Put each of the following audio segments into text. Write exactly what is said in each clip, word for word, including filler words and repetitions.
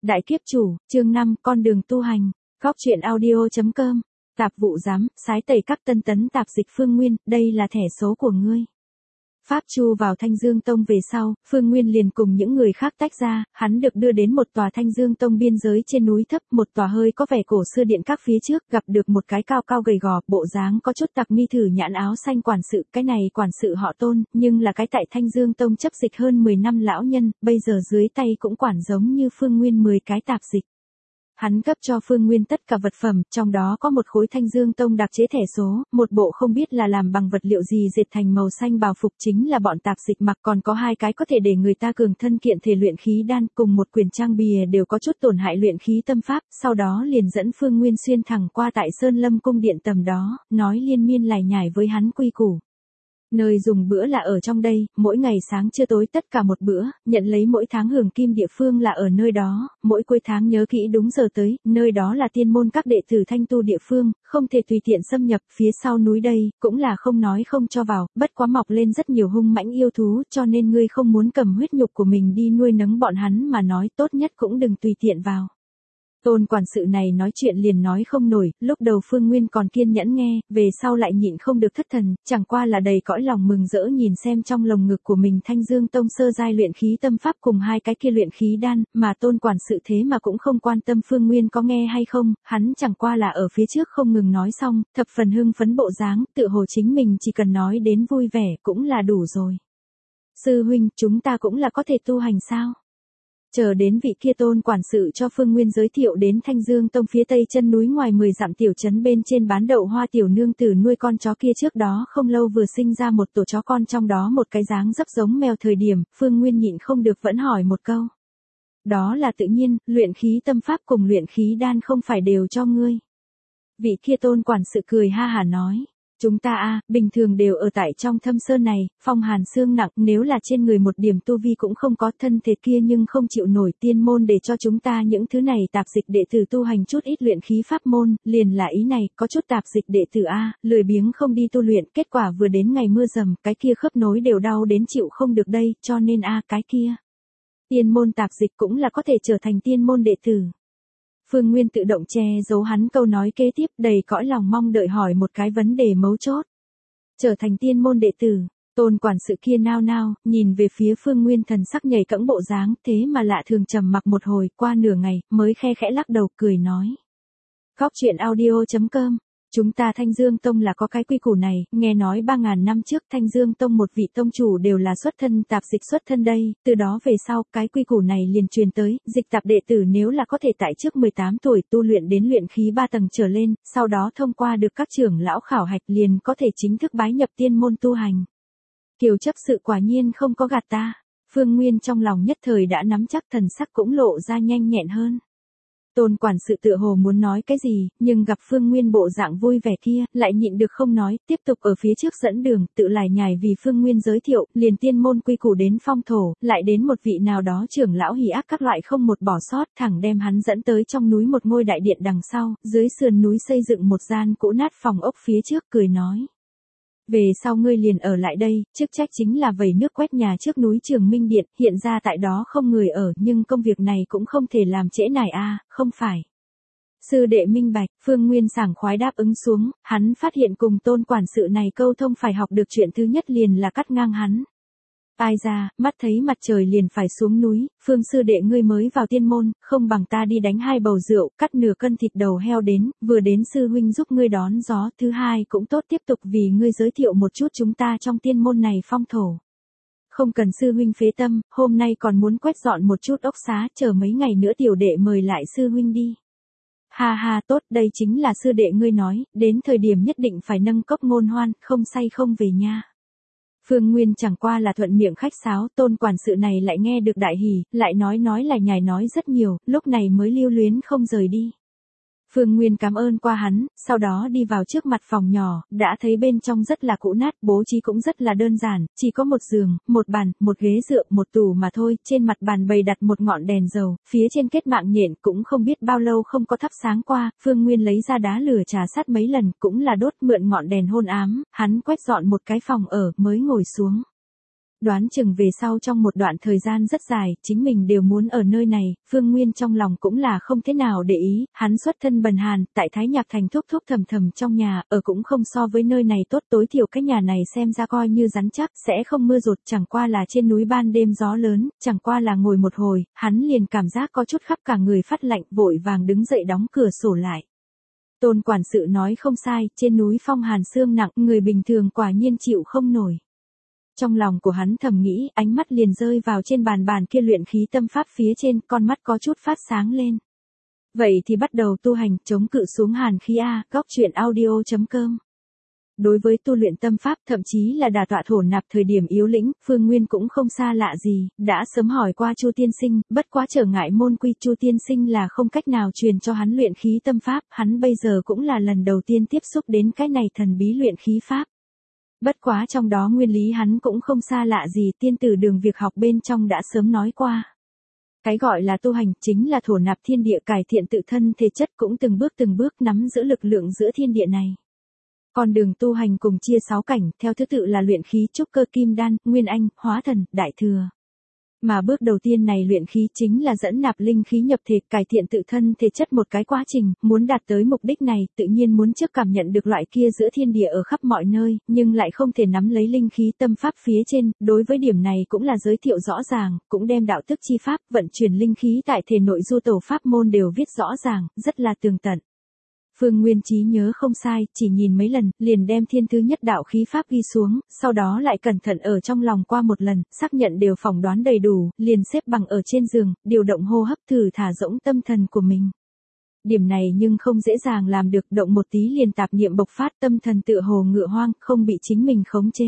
Đại kiếp chủ, chương năm, con đường tu hành. Góc truyện audio.com. Tạp vụ giám, sái tẩy các tân tấn tạp dịch Phương Nguyên, đây là thẻ số của ngươi. Pháp Chu vào Thanh Dương Tông về sau, Phương Nguyên liền cùng những người khác tách ra, hắn được đưa đến một tòa Thanh Dương Tông biên giới trên núi thấp, một tòa hơi có vẻ cổ xưa điện các phía trước, gặp được một cái cao cao gầy gò, bộ dáng có chút tặc mi thử nhãn áo xanh quản sự, cái này quản sự họ Tôn, nhưng là cái tại Thanh Dương Tông chấp dịch hơn mười năm lão nhân, bây giờ dưới tay cũng quản giống như Phương Nguyên mười cái tạp dịch. Hắn cấp cho Phương Nguyên tất cả vật phẩm, trong đó có một khối Thanh Dương Tông đặc chế thẻ số, một bộ không biết là làm bằng vật liệu gì dệt thành màu xanh bào phục chính là bọn tạp dịch mặc, còn có hai cái có thể để người ta cường thân kiện thể luyện khí đan, cùng một quyển trang bìa đều có chút tổn hại luyện khí tâm pháp, sau đó liền dẫn Phương Nguyên xuyên thẳng qua tại Sơn Lâm cung điện tầm đó, nói liên miên lải nhải với hắn quy củ. Nơi dùng bữa là ở trong đây, mỗi ngày sáng trưa tối tất cả một bữa, nhận lấy mỗi tháng hưởng kim địa phương là ở nơi đó, mỗi cuối tháng nhớ kỹ đúng giờ tới, nơi đó là tiên môn các đệ tử thanh tu địa phương, không thể tùy tiện xâm nhập, phía sau núi đây, cũng là không nói không cho vào, bất quá mọc lên rất nhiều hung mãnh yêu thú, cho nên ngươi không muốn cầm huyết nhục của mình đi nuôi nấng bọn hắn mà nói tốt nhất cũng đừng tùy tiện vào. Tôn quản sự này nói chuyện liền nói không nổi, lúc đầu Phương Nguyên còn kiên nhẫn nghe, về sau lại nhịn không được thất thần, chẳng qua là đầy cõi lòng mừng rỡ nhìn xem trong lồng ngực của mình Thanh Dương Tông sơ giai luyện khí tâm pháp cùng hai cái kia luyện khí đan, mà Tôn quản sự thế mà cũng không quan tâm Phương Nguyên có nghe hay không, hắn chẳng qua là ở phía trước không ngừng nói xong, thập phần hưng phấn bộ dáng, tự hồ chính mình chỉ cần nói đến vui vẻ cũng là đủ rồi. Sư huynh, chúng ta cũng là có thể tu hành sao? Chờ đến vị kia Tôn quản sự cho Phương Nguyên giới thiệu đến Thanh Dương Tông phía tây chân núi ngoài mười dặm tiểu trấn bên trên bán đậu hoa tiểu nương tử nuôi con chó kia trước đó không lâu vừa sinh ra một tổ chó con trong đó một cái dáng dấp giống mèo thời điểm, Phương Nguyên nhịn không được vẫn hỏi một câu. Đó là tự nhiên, luyện khí tâm pháp cùng luyện khí đan không phải đều cho ngươi. Vị kia Tôn quản sự cười ha hả nói. Chúng ta a bình thường đều ở tại trong thâm sơn này, phong hàn xương nặng, nếu là trên người một điểm tu vi cũng không có thân thể kia nhưng không chịu nổi tiên môn để cho chúng ta những thứ này tạp dịch đệ tử tu hành chút ít luyện khí pháp môn, liền là ý này, có chút tạp dịch đệ tử a lười biếng không đi tu luyện, kết quả vừa đến ngày mưa dầm, cái kia khớp nối đều đau đến chịu không được đây, cho nên a cái kia. Tiên môn tạp dịch cũng là có thể trở thành tiên môn đệ tử. Phương Nguyên tự động che giấu hắn câu nói kế tiếp đầy cõi lòng mong đợi hỏi một cái vấn đề mấu chốt. Trở thành tiên môn đệ tử, Tôn quản sự kia nao nao, nhìn về phía Phương Nguyên thần sắc nhảy cẫng bộ dáng thế mà lạ thường trầm mặc một hồi qua nửa ngày mới khe khẽ lắc đầu cười nói. Góc truyện audio.com. Chúng ta Thanh Dương Tông là có cái quy củ này, nghe nói ba ngàn năm trước Thanh Dương Tông một vị tông chủ đều là xuất thân tạp dịch xuất thân đây, từ đó về sau cái quy củ này liền truyền tới, dịch tạp đệ tử nếu là có thể tại trước mười tám tuổi tu luyện đến luyện khí ba tầng trở lên, sau đó thông qua được các trưởng lão khảo hạch liền có thể chính thức bái nhập tiên môn tu hành. Kiều chấp sự quả nhiên không có gạt ta, Phương Nguyên trong lòng nhất thời đã nắm chắc thần sắc cũng lộ ra nhanh nhẹn hơn. Tôn quản sự tựa hồ muốn nói cái gì, nhưng gặp Phương Nguyên bộ dạng vui vẻ kia, lại nhịn được không nói, tiếp tục ở phía trước dẫn đường, tự lải nhải vì Phương Nguyên giới thiệu, liền tiên môn quy củ đến phong thổ, lại đến một vị nào đó trưởng lão hỉ ác các loại không một bỏ sót, thẳng đem hắn dẫn tới trong núi một ngôi đại điện đằng sau, dưới sườn núi xây dựng một gian cũ nát phòng ốc phía trước cười nói. Về sau ngươi liền ở lại đây, chức trách chính là vẩy nước quét nhà trước núi Trường Minh Điện, hiện ra tại đó không người ở, nhưng công việc này cũng không thể làm trễ nải a, không phải. Sư đệ minh bạch, Phương Nguyên sảng khoái đáp ứng xuống, hắn phát hiện cùng Tôn quản sự này câu thông phải học được chuyện thứ nhất liền là cắt ngang hắn. Ai ra, mắt thấy mặt trời liền phải xuống núi, Phương sư đệ ngươi mới vào tiên môn, không bằng ta đi đánh hai bầu rượu, cắt nửa cân thịt đầu heo đến, vừa đến sư huynh giúp ngươi đón gió, thứ hai cũng tốt tiếp tục vì ngươi giới thiệu một chút chúng ta trong tiên môn này phong thổ. Không cần sư huynh phế tâm, hôm nay còn muốn quét dọn một chút ốc xá, chờ mấy ngày nữa tiểu đệ mời lại sư huynh đi. Ha ha tốt, đây chính là sư đệ ngươi nói, đến thời điểm nhất định phải nâng cốc ngôn hoan, không say không về nha. Phương Nguyên chẳng qua là thuận miệng khách sáo, Tôn quản sự này lại nghe được đại hỉ, lại nói nói lại nhải nói rất nhiều, lúc này mới lưu luyến không rời đi. Phương Nguyên cảm ơn qua hắn, sau đó đi vào trước mặt phòng nhỏ, đã thấy bên trong rất là cũ nát, bố trí cũng rất là đơn giản, chỉ có một giường, một bàn, một ghế dựa, một tủ mà thôi, trên mặt bàn bày đặt một ngọn đèn dầu, phía trên kết mạng nhện cũng không biết bao lâu không có thắp sáng qua, Phương Nguyên lấy ra đá lửa trà sát mấy lần, cũng là đốt mượn ngọn đèn hôn ám, hắn quét dọn một cái phòng ở, mới ngồi xuống. Đoán chừng về sau trong một đoạn thời gian rất dài, chính mình đều muốn ở nơi này, Phương Nguyên trong lòng cũng là không thế nào để ý, hắn xuất thân bần hàn, tại Thái Nhạc Thành thúc thúc thầm thầm trong nhà, ở cũng không so với nơi này tốt, tối thiểu cái nhà này xem ra coi như rắn chắc, sẽ không mưa rột, chẳng qua là trên núi ban đêm gió lớn, chẳng qua là ngồi một hồi, hắn liền cảm giác có chút khắp cả người phát lạnh, vội vàng đứng dậy đóng cửa sổ lại. Tôn quản sự nói không sai, trên núi phong hàn sương nặng, người bình thường quả nhiên chịu không nổi. Trong lòng của hắn thầm nghĩ, ánh mắt liền rơi vào trên bàn bàn kia luyện khí tâm pháp phía trên, con mắt có chút phát sáng lên. Vậy thì bắt đầu tu hành, chống cự xuống hàn khí A, góc truyện audio chấm com. Đối với tu luyện tâm pháp, thậm chí là đả tọa thổ nạp thời điểm yếu lĩnh, Phương Nguyên cũng không xa lạ gì, đã sớm hỏi qua Chu tiên sinh, bất quá trở ngại môn quy, Chu tiên sinh là không cách nào truyền cho hắn luyện khí tâm pháp, hắn bây giờ cũng là lần đầu tiên tiếp xúc đến cái này thần bí luyện khí pháp. Bất quá trong đó nguyên lý hắn cũng không xa lạ gì, tiên tử đường việc học bên trong đã sớm nói qua. Cái gọi là tu hành chính là thổ nạp thiên địa, cải thiện tự thân thể chất, cũng từng bước từng bước nắm giữ lực lượng giữa thiên địa này. Con đường tu hành cùng chia sáu cảnh, theo thứ tự là luyện khí, trúc cơ, kim đan, nguyên anh, hóa thần, đại thừa. Mà bước đầu tiên này luyện khí chính là dẫn nạp linh khí nhập thể, cải thiện tự thân thể chất một cái quá trình, muốn đạt tới mục đích này, tự nhiên muốn trước cảm nhận được loại kia giữa thiên địa ở khắp mọi nơi, nhưng lại không thể nắm lấy linh khí tâm pháp phía trên, đối với điểm này cũng là giới thiệu rõ ràng, cũng đem đạo tức chi pháp, vận chuyển linh khí tại thể nội du tẩu pháp môn đều viết rõ ràng, rất là tường tận. Phương Nguyên trí nhớ không sai, chỉ nhìn mấy lần, liền đem thiên thứ nhất đạo khí pháp ghi xuống, sau đó lại cẩn thận ở trong lòng qua một lần, xác nhận đều phỏng đoán đầy đủ, liền xếp bằng ở trên giường, điều động hô hấp thử thả rỗng tâm thần của mình. Điểm này nhưng không dễ dàng làm được, động một tí liền tạp niệm bộc phát, tâm thần tựa hồ ngựa hoang, không bị chính mình khống chế.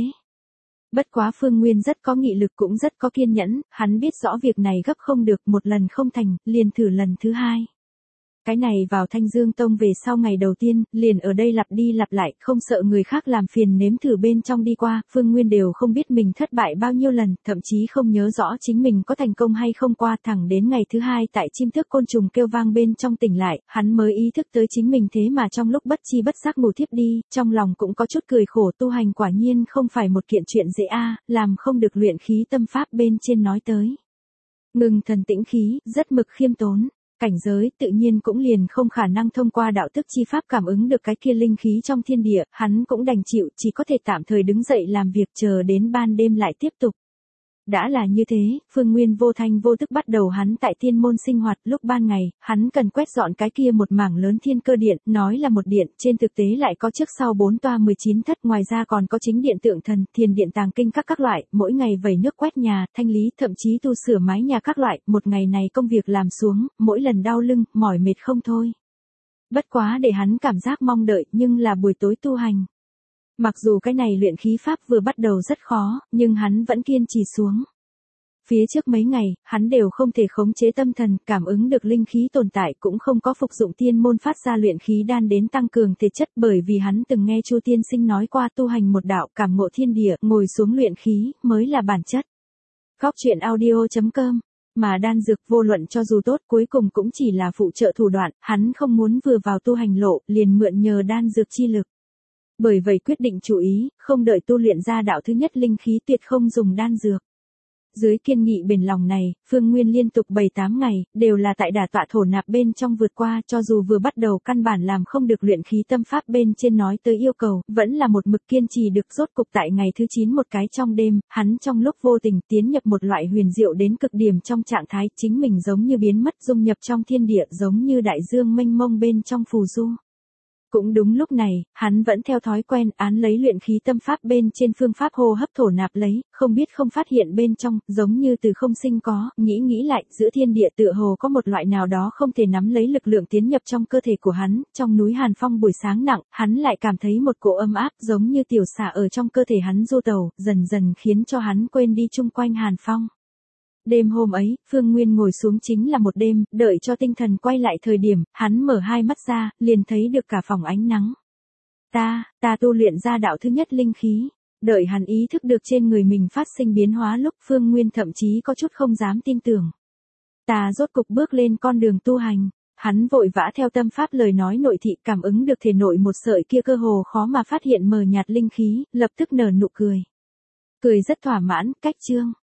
Bất quá Phương Nguyên rất có nghị lực, cũng rất có kiên nhẫn, hắn biết rõ việc này gấp không được, một lần không thành, liền thử lần thứ hai. Cái này vào Thanh Dương Tông về sau ngày đầu tiên, liền ở đây lặp đi lặp lại, không sợ người khác làm phiền, nếm thử bên trong đi qua, Phương Nguyên đều không biết mình thất bại bao nhiêu lần, thậm chí không nhớ rõ chính mình có thành công hay không, qua thẳng đến ngày thứ hai tại chim thức côn trùng kêu vang bên trong tỉnh lại, hắn mới ý thức tới chính mình thế mà trong lúc bất chi bất giác ngủ thiếp đi, trong lòng cũng có chút cười khổ, tu hành quả nhiên không phải một kiện chuyện dễ a, làm không được luyện khí tâm pháp bên trên nói tới. Ngừng thần tĩnh khí, rất mực khiêm tốn. Cảnh giới tự nhiên cũng liền không khả năng thông qua đạo tức chi pháp cảm ứng được cái kia linh khí trong thiên địa, hắn cũng đành chịu, chỉ có thể tạm thời đứng dậy làm việc, chờ đến ban đêm lại tiếp tục. Đã là như thế, Phương Nguyên vô thanh vô tức bắt đầu hắn tại tiên môn sinh hoạt, lúc ban ngày, hắn cần quét dọn cái kia một mảng lớn thiên cơ điện, nói là một điện, trên thực tế lại có trước sau bốn toa mười chín thất, ngoài ra còn có chính điện tượng thần, thiền điện tàng kinh các các loại, mỗi ngày vẩy nước quét nhà, thanh lý, thậm chí tu sửa mái nhà các loại, một ngày này công việc làm xuống, mỗi lần đau lưng, mỏi mệt không thôi. Bất quá để hắn cảm giác mong đợi, nhưng là buổi tối tu hành. Mặc dù cái này luyện khí pháp vừa bắt đầu rất khó, nhưng hắn vẫn kiên trì xuống. Phía trước mấy ngày, hắn đều không thể khống chế tâm thần, cảm ứng được linh khí tồn tại, cũng không có phục dụng tiên môn phát ra luyện khí đan đến tăng cường thể chất, bởi vì hắn từng nghe Chu tiên sinh nói qua, tu hành một đạo, cảm ngộ thiên địa, ngồi xuống luyện khí, mới là bản chất. Góc truyện audio chấm com. Mà đan dược vô luận cho dù tốt, cuối cùng cũng chỉ là phụ trợ thủ đoạn, hắn không muốn vừa vào tu hành lộ, liền mượn nhờ đan dược chi lực. Bởi vậy quyết định chú ý, không đợi tu luyện ra đạo thứ nhất linh khí, tuyệt không dùng đan dược. Dưới kiên nghị bền lòng này, Phương Nguyên liên tục bảy tám ngày, đều là tại đả tọa thổ nạp bên trong vượt qua, cho dù vừa bắt đầu căn bản làm không được luyện khí tâm pháp bên trên nói tới yêu cầu, vẫn là một mực kiên trì được, rốt cục tại ngày thứ chín một cái trong đêm, hắn trong lúc vô tình tiến nhập một loại huyền diệu đến cực điểm trong trạng thái, chính mình giống như biến mất, dung nhập trong thiên địa, giống như đại dương mênh mông bên trong phù du. Cũng đúng lúc này, hắn vẫn theo thói quen án lấy luyện khí tâm pháp bên trên phương pháp hô hấp thổ nạp lấy, không biết không phát hiện bên trong, giống như từ không sinh có, nghĩ nghĩ lại, giữa thiên địa tựa hồ có một loại nào đó không thể nắm lấy lực lượng tiến nhập trong cơ thể của hắn, trong núi Hàn Phong buổi sáng nặng, hắn lại cảm thấy một cỗ ấm áp giống như tiểu xà ở trong cơ thể hắn du tẩu, dần dần khiến cho hắn quên đi chung quanh Hàn Phong. Đêm hôm ấy, Phương Nguyên ngồi xuống chính là một đêm, đợi cho tinh thần quay lại thời điểm, hắn mở hai mắt ra, liền thấy được cả phòng ánh nắng. Ta, ta tu luyện ra đạo thứ nhất linh khí. Đợi hắn ý thức được trên người mình phát sinh biến hóa lúc, Phương Nguyên thậm chí có chút không dám tin tưởng. Ta rốt cục bước lên con đường tu hành. Hắn vội vã theo tâm pháp lời nói nội thị, cảm ứng được thể nội một sợi kia cơ hồ khó mà phát hiện mờ nhạt linh khí, lập tức nở nụ cười. Cười rất thỏa mãn, cách chương.